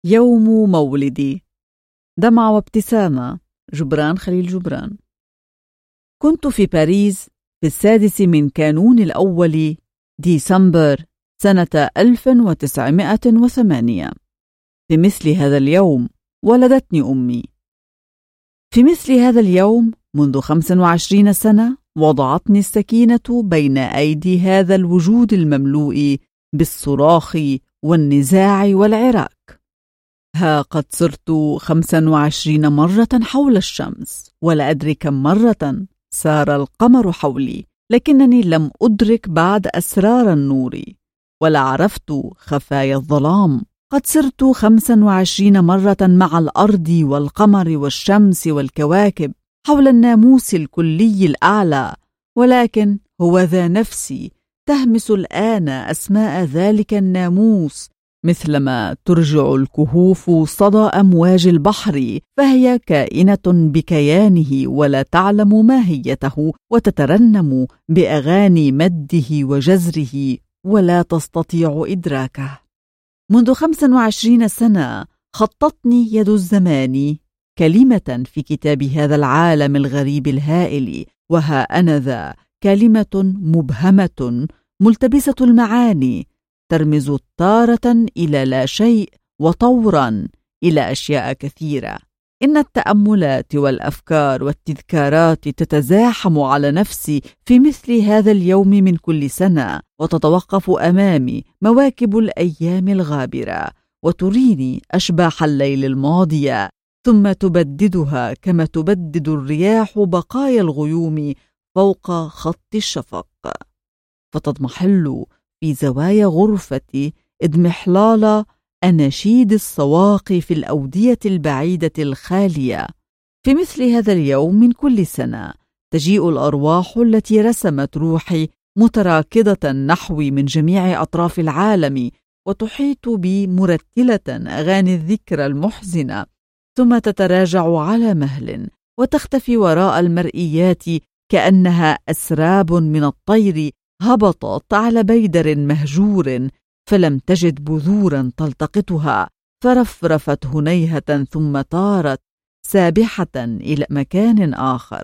يوم مولدي. دمعة وابتسامة. جبران خليل جبران. كنت في باريس في 6 من كانون الأول ديسمبر سنة 1908. في مثل هذا اليوم ولدتني أمي. في مثل هذا اليوم منذ 25 سنة وضعتني السكينة بين أيدي هذا الوجود المملوء بالصراخ والنزاع والعراك. ها قد صرت 25 مرة حول الشمس، ولا أدري كم مرة سار القمر حولي، لكنني لم أدرك بعد أسرار النور، ولا عرفت خفايا الظلام. قد سرت 25 مرة مع الأرض والقمر والشمس والكواكب حول الناموس الكلي الأعلى، ولكن هو ذا نفسي تهمس الآن أسماء ذلك الناموس مثلما ترجع الكهوف صدى أمواج البحر، فهي كائنة بكيانه ولا تعلم ماهيته، وتترنم بأغاني مده وجزره ولا تستطيع إدراكه. منذ 25 سنة خطتني يد الزمان كلمة في كتاب هذا العالم الغريب الهائل، وها أنا ذا كلمة مبهمة ملتبسة المعاني ترمز تارة إلى لا شيء وطورا إلى أشياء كثيرة. إن التأملات والأفكار والتذكارات تتزاحم على نفسي في مثل هذا اليوم من كل سنة، وتتوقف أمامي مواكب الأيام الغابرة وتريني أشباح الليل الماضية، ثم تبددها كما تبدد الرياح بقايا الغيوم فوق خط الشفق، فتضمحل في زوايا غرفتي اضمحلال أناشيد الصواقي في الأودية البعيدة الخالية. في مثل هذا اليوم من كل سنة تجيء الأرواح التي رسمت روحي متراكضة نحوي من جميع أطراف العالم، وتحيط بي مرتلة أغاني الذكرى المحزنة، ثم تتراجع على مهل وتختفي وراء المرئيات كأنها أسراب من الطير هبطت على بيدر مهجور فلم تجد بذورا تلتقطها، فرفرفت هنيهة ثم طارت سابحة إلى مكان آخر.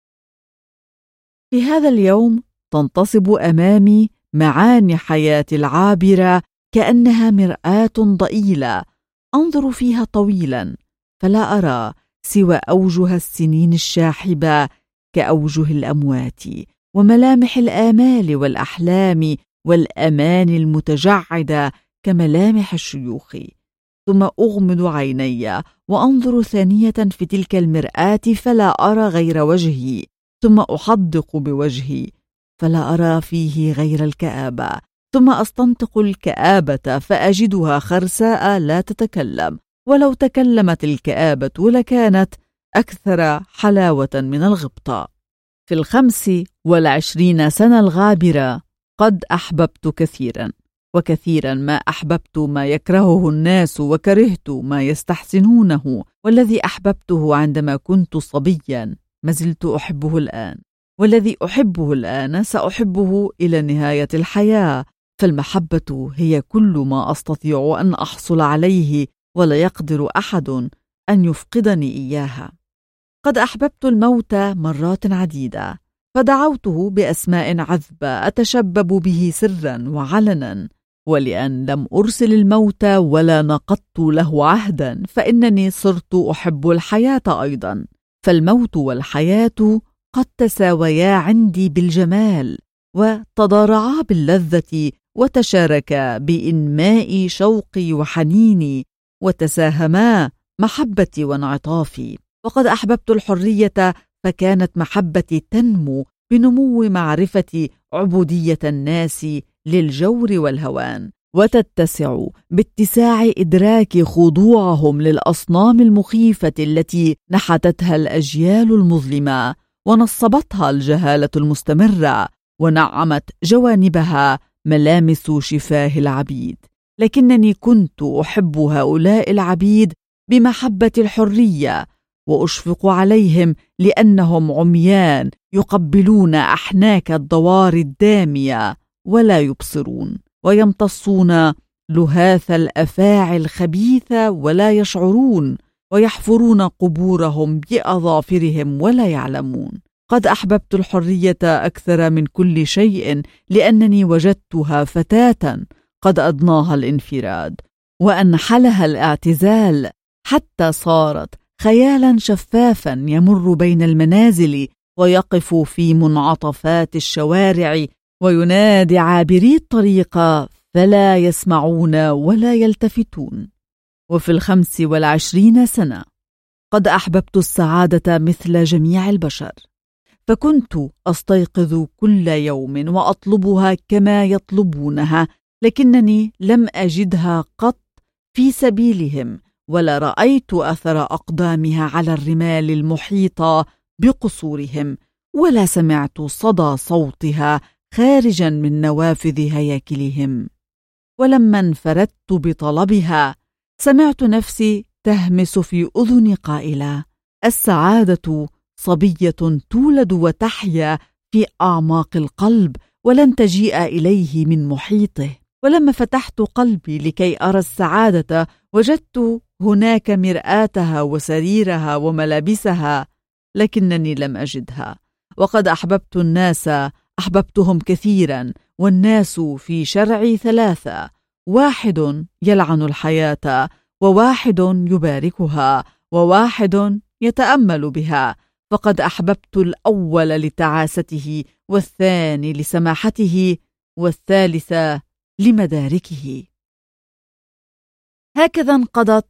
في هذا اليوم تنتصب أمامي معاني حياتي العابرة كأنها مرآة ضئيلة أنظر فيها طويلا، فلا أرى سوى أوجه السنين الشاحبة كأوجه الأموات، وملامح الآمال والأحلام والأمان المتجعدة كملامح الشيوخ. ثم أغمض عيني وأنظر ثانية في تلك المرآة فلا أرى غير وجهي، ثم أحدق بوجهي فلا أرى فيه غير الكآبة، ثم أستنطق الكآبة فأجدها خرساء لا تتكلم، ولو تكلمت الكآبة لكانت أكثر حلاوة من الغبطة. في 25 سنة الغابرة قد أحببت كثيرا، وكثيرا ما أحببت ما يكرهه الناس وكرهت ما يستحسنونه، والذي أحببته عندما كنت صبيا ما زلت أحبه الآن، والذي أحبه الآن سأحبه إلى نهاية الحياة، فالمحبة هي كل ما أستطيع أن أحصل عليه، ولا يقدر أحد أن يفقدني إياها. قد أحببت الموت مرات عديدة، فدعوته بأسماء عذبة أتشبب به سرا وعلنا، ولأن لم أرسل الموت ولا نقضت له عهدا فإنني صرت أحب الحياة أيضا، فالموت والحياة قد تساويا عندي بالجمال، وتضارعا باللذة، وتشاركا بإنماء شوقي وحنيني، وتساهما محبتي وانعطافي. وقد أحببت الحرية، فكانت محبتي تنمو بنمو معرفة عبودية الناس للجور والهوان، وتتسع باتساع إدراك خضوعهم للأصنام المخيفة التي نحتتها الأجيال المظلمة، ونصبتها الجهالة المستمرة، ونعمت جوانبها ملامس شفاه العبيد. لكنني كنت أحب هؤلاء العبيد بمحبة الحرية، وأشفق عليهم لأنهم عميان يقبلون أحناك الدوار الدامية ولا يبصرون، ويمتصون لهاث الأفاعي الخبيثة ولا يشعرون، ويحفرون قبورهم بأظافرهم ولا يعلمون. قد أحببت الحرية أكثر من كل شيء، لأنني وجدتها فتاة قد أضناها الانفراد وأنحلها الاعتزال، حتى صارت خيالا شفافا يمر بين المنازل ويقف في منعطفات الشوارع وينادي عابري الطريق فلا يسمعون ولا يلتفتون. وفي 25 سنة قد أحببت السعادة مثل جميع البشر، فكنت أستيقظ كل يوم وأطلبها كما يطلبونها، لكنني لم أجدها قط في سبيلهم، ولا رأيت أثر أقدامها على الرمال المحيطة بقصورهم، ولا سمعت صدى صوتها خارجا من نوافذ هياكلهم. ولما انفردت بطلبها سمعت نفسي تهمس في أذني قائلة: السعادة صبية تولد وتحيا في أعماق القلب ولن تجيء إليه من محيطه. ولما فتحت قلبي لكي أرى السعادة وجدت هناك مرآتها وسريرها وملابسها، لكنني لم أجدها. وقد أحببت الناس، أحببتهم كثيرا، والناس في شرعي 3: واحد يلعن الحياة، وواحد يباركها، وواحد يتأمل بها. فقد أحببت الأول لتعاسته، والثاني لسماحته، والثالث لمداركه. هكذا انقضت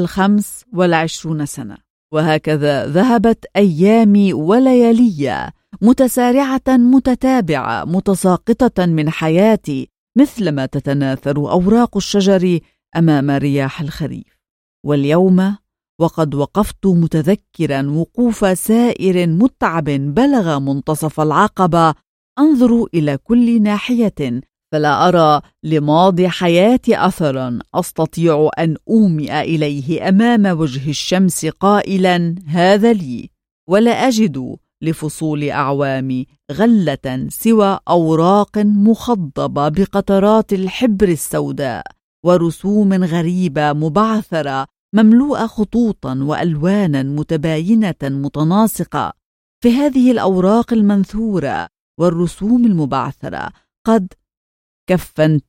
25 سنة، وهكذا ذهبت أيامي وليالي متسارعة متتابعة متساقطة من حياتي، مثلما تتناثر أوراق الشجر أمام رياح الخريف. واليوم وقد وقفت متذكرا وقوف سائر متعب بلغ منتصف العقبة، أنظر إلى كل ناحية فلا أرى لماضي حياتي أثرا أستطيع أن أومئ إليه أمام وجه الشمس قائلا هذا لي، ولا أجد لفصول أعوامي غلة سوى أوراق مخضبة بقطرات الحبر السوداء ورسوم غريبة مبعثرة مملوءة خطوطا وألوانا متباينة متناسقة. في هذه الأوراق المنثورة والرسوم المبعثرة قد كفنت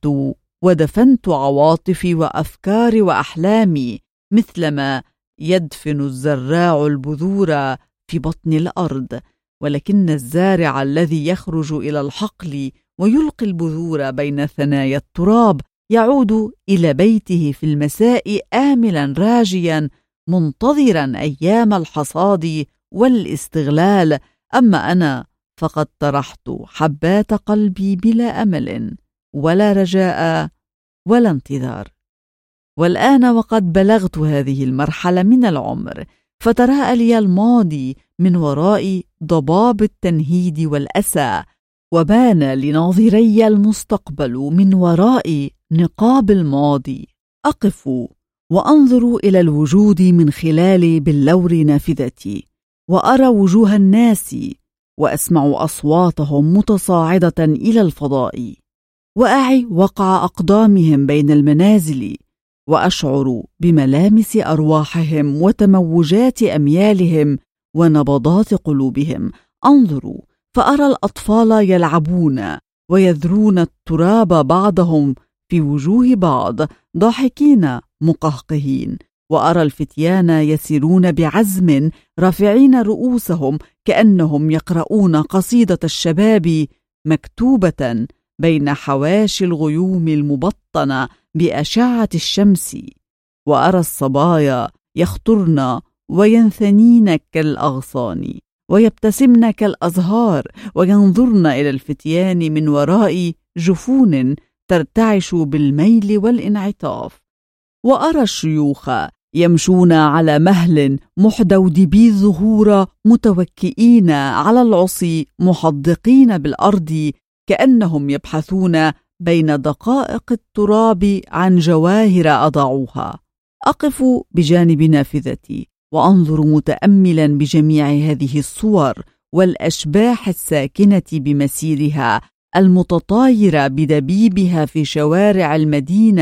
ودفنت عواطفي وأفكاري وأحلامي، مثلما يدفن الزراع البذور في بطن الأرض، ولكن الزارع الذي يخرج إلى الحقل ويلقي البذور بين ثنايا التراب يعود إلى بيته في المساء آملا راجيا منتظرا أيام الحصاد والاستغلال. أما أنا فقد طرحت حبات قلبي بلا أمل ولا رجاء ولا انتظار. والآن وقد بلغت هذه المرحلة من العمر، فتراءى لي الماضي من وراء ضباب التنهيد والأسى، وبان لناظري المستقبل من وراء نقاب الماضي. أقف وأنظر إلى الوجود من خلال بلور نافذتي، وأرى وجوه الناس وأسمع أصواتهم متصاعدة إلى الفضاء، وأعي وقع أقدامهم بين المنازل، وأشعر بملامس أرواحهم وتموجات أميالهم ونبضات قلوبهم. أنظر فأرى الأطفال يلعبون ويذرون التراب بعضهم في وجوه بعض ضاحكين مقهقهين، وأرى الفتيان يسيرون بعزم رافعين رؤوسهم كأنهم يقرؤون قصيدة الشباب مكتوبة بين حواشي الغيوم المبطنة بأشعة الشمس، وأرى الصبايا يخطرن وينثنين كالأغصان ويبتسمن كالأزهار وينظرن إلى الفتيان من وراء جفون ترتعش بالميل والانعطاف، وأرى الشيوخ يمشون على مهل محدودبي الظهور متوكئين على العصي محدقين بالأرض كأنهم يبحثون بين دقائق التراب عن جواهر أضعوها. أقف بجانب نافذتي وأنظر متأملا بجميع هذه الصور والأشباح الساكنة بمسيرها المتطايرة بدبيبها في شوارع المدينة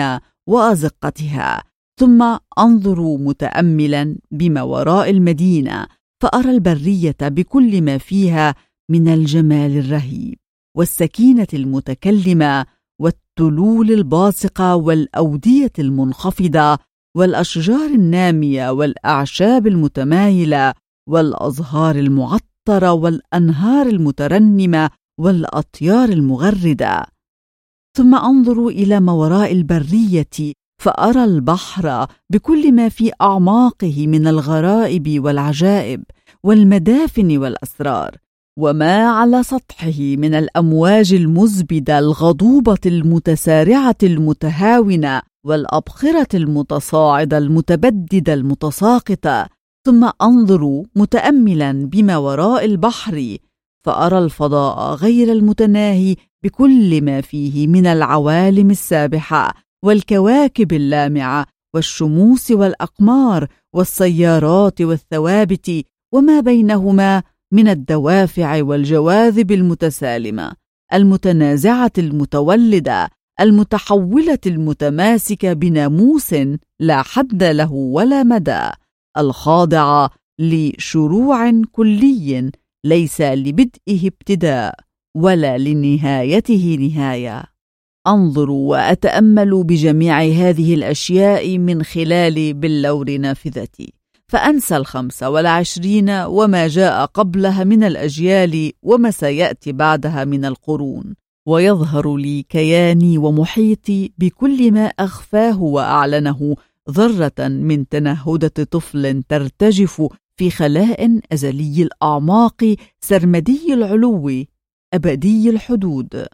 وأزقتها، ثم أنظر متأملا بما وراء المدينة فأرى البرية بكل ما فيها من الجمال الرهيب والسكينة المتكلمة والتلول الباسقة والأودية المنخفضة والأشجار النامية والأعشاب المتمايلة والأزهار المعطرة والأنهار المترنمة والأطيار المغردة. ثم أنظر إلى ما وراء البرية فأرى البحر بكل ما في أعماقه من الغرائب والعجائب والمدافن والأسرار، وما على سطحه من الأمواج المزبدة الغضوبة المتسارعة المتهاونة والأبخرة المتصاعدة المتبددة المتساقطة. ثم أنظر متأملا بما وراء البحر فأرى الفضاء غير المتناهي بكل ما فيه من العوالم السابحة والكواكب اللامعة والشموس والأقمار والسيارات والثوابت وما بينهما من الدوافع والجواذب المتسالمة المتنازعة المتولدة المتحولة المتماسكة بناموس لا حد له ولا مدى، الخاضعة لشروع كلي ليس لبدئه ابتداء ولا لنهايته نهاية. أنظر وأتأمل بجميع هذه الأشياء من خلال بلور نافذتي، فأنسى 25 وما جاء قبلها من الأجيال وما سيأتي بعدها من القرون، ويظهر لي كياني ومحيطي بكل ما أخفاه وأعلنه ذرة من تنهدة طفل ترتجف في خلاء أزلي الأعماق سرمدي العلو أبدي الحدود.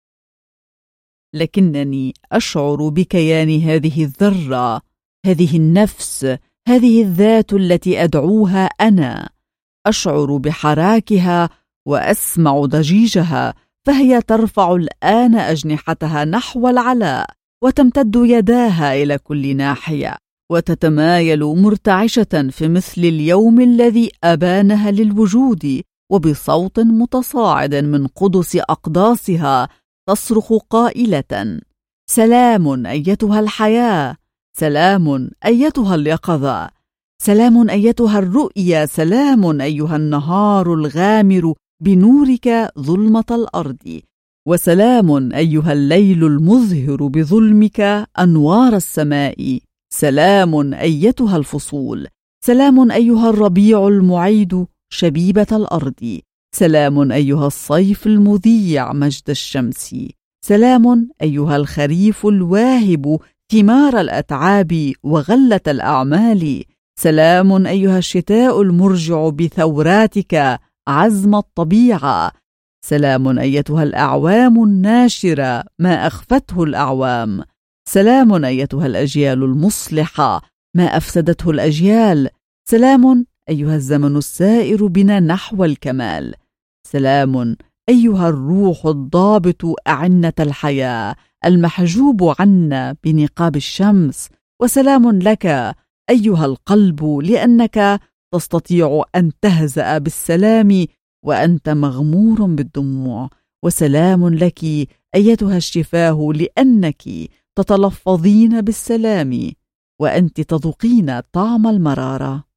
لكنني أشعر بكيان هذه الذرة، هذه النفس، هذه الذات التي أدعوها أنا، أشعر بحراكها وأسمع ضجيجها، فهي ترفع الآن أجنحتها نحو العلاء وتمتد يداها إلى كل ناحية وتتمايل مرتعشة في مثل اليوم الذي أبانها للوجود، وبصوت متصاعد من قدس أقداسها تصرخ قائلة: سلام أيتها الحياة، سلام أيتها اليقظة، سلام أيتها الرؤيا، سلام أيها النهار الغامر بنورك ظلمة الأرض، وسلام أيها الليل المظهر بظلمك أنوار السماء، سلام أيتها الفصول، سلام أيها الربيع المعيد شبيبة الأرض، سلام أيها الصيف المذيع مجد الشمس، سلام أيها الخريف الواهب ثمار الأتعاب وغلة الأعمال، سلام أيها الشتاء المرجع بثوراتك عزم الطبيعة، سلام أيتها الأعوام الناشرة ما أخفته الأعوام، سلام أيتها الأجيال المصلحة ما أفسدته الأجيال، سلام أيها الزمن السائر بنا نحو الكمال، سلام أيها الروح الضابط أعنة الحياة المحجوب عنا بنقاب الشمس، وسلام لك أيها القلب لأنك تستطيع أن تهزأ بالسلام وأنت مغمور بالدموع، وسلام لك أيتها الشفاه لأنك تتلفظين بالسلام وأنت تذوقين طعم المرارة.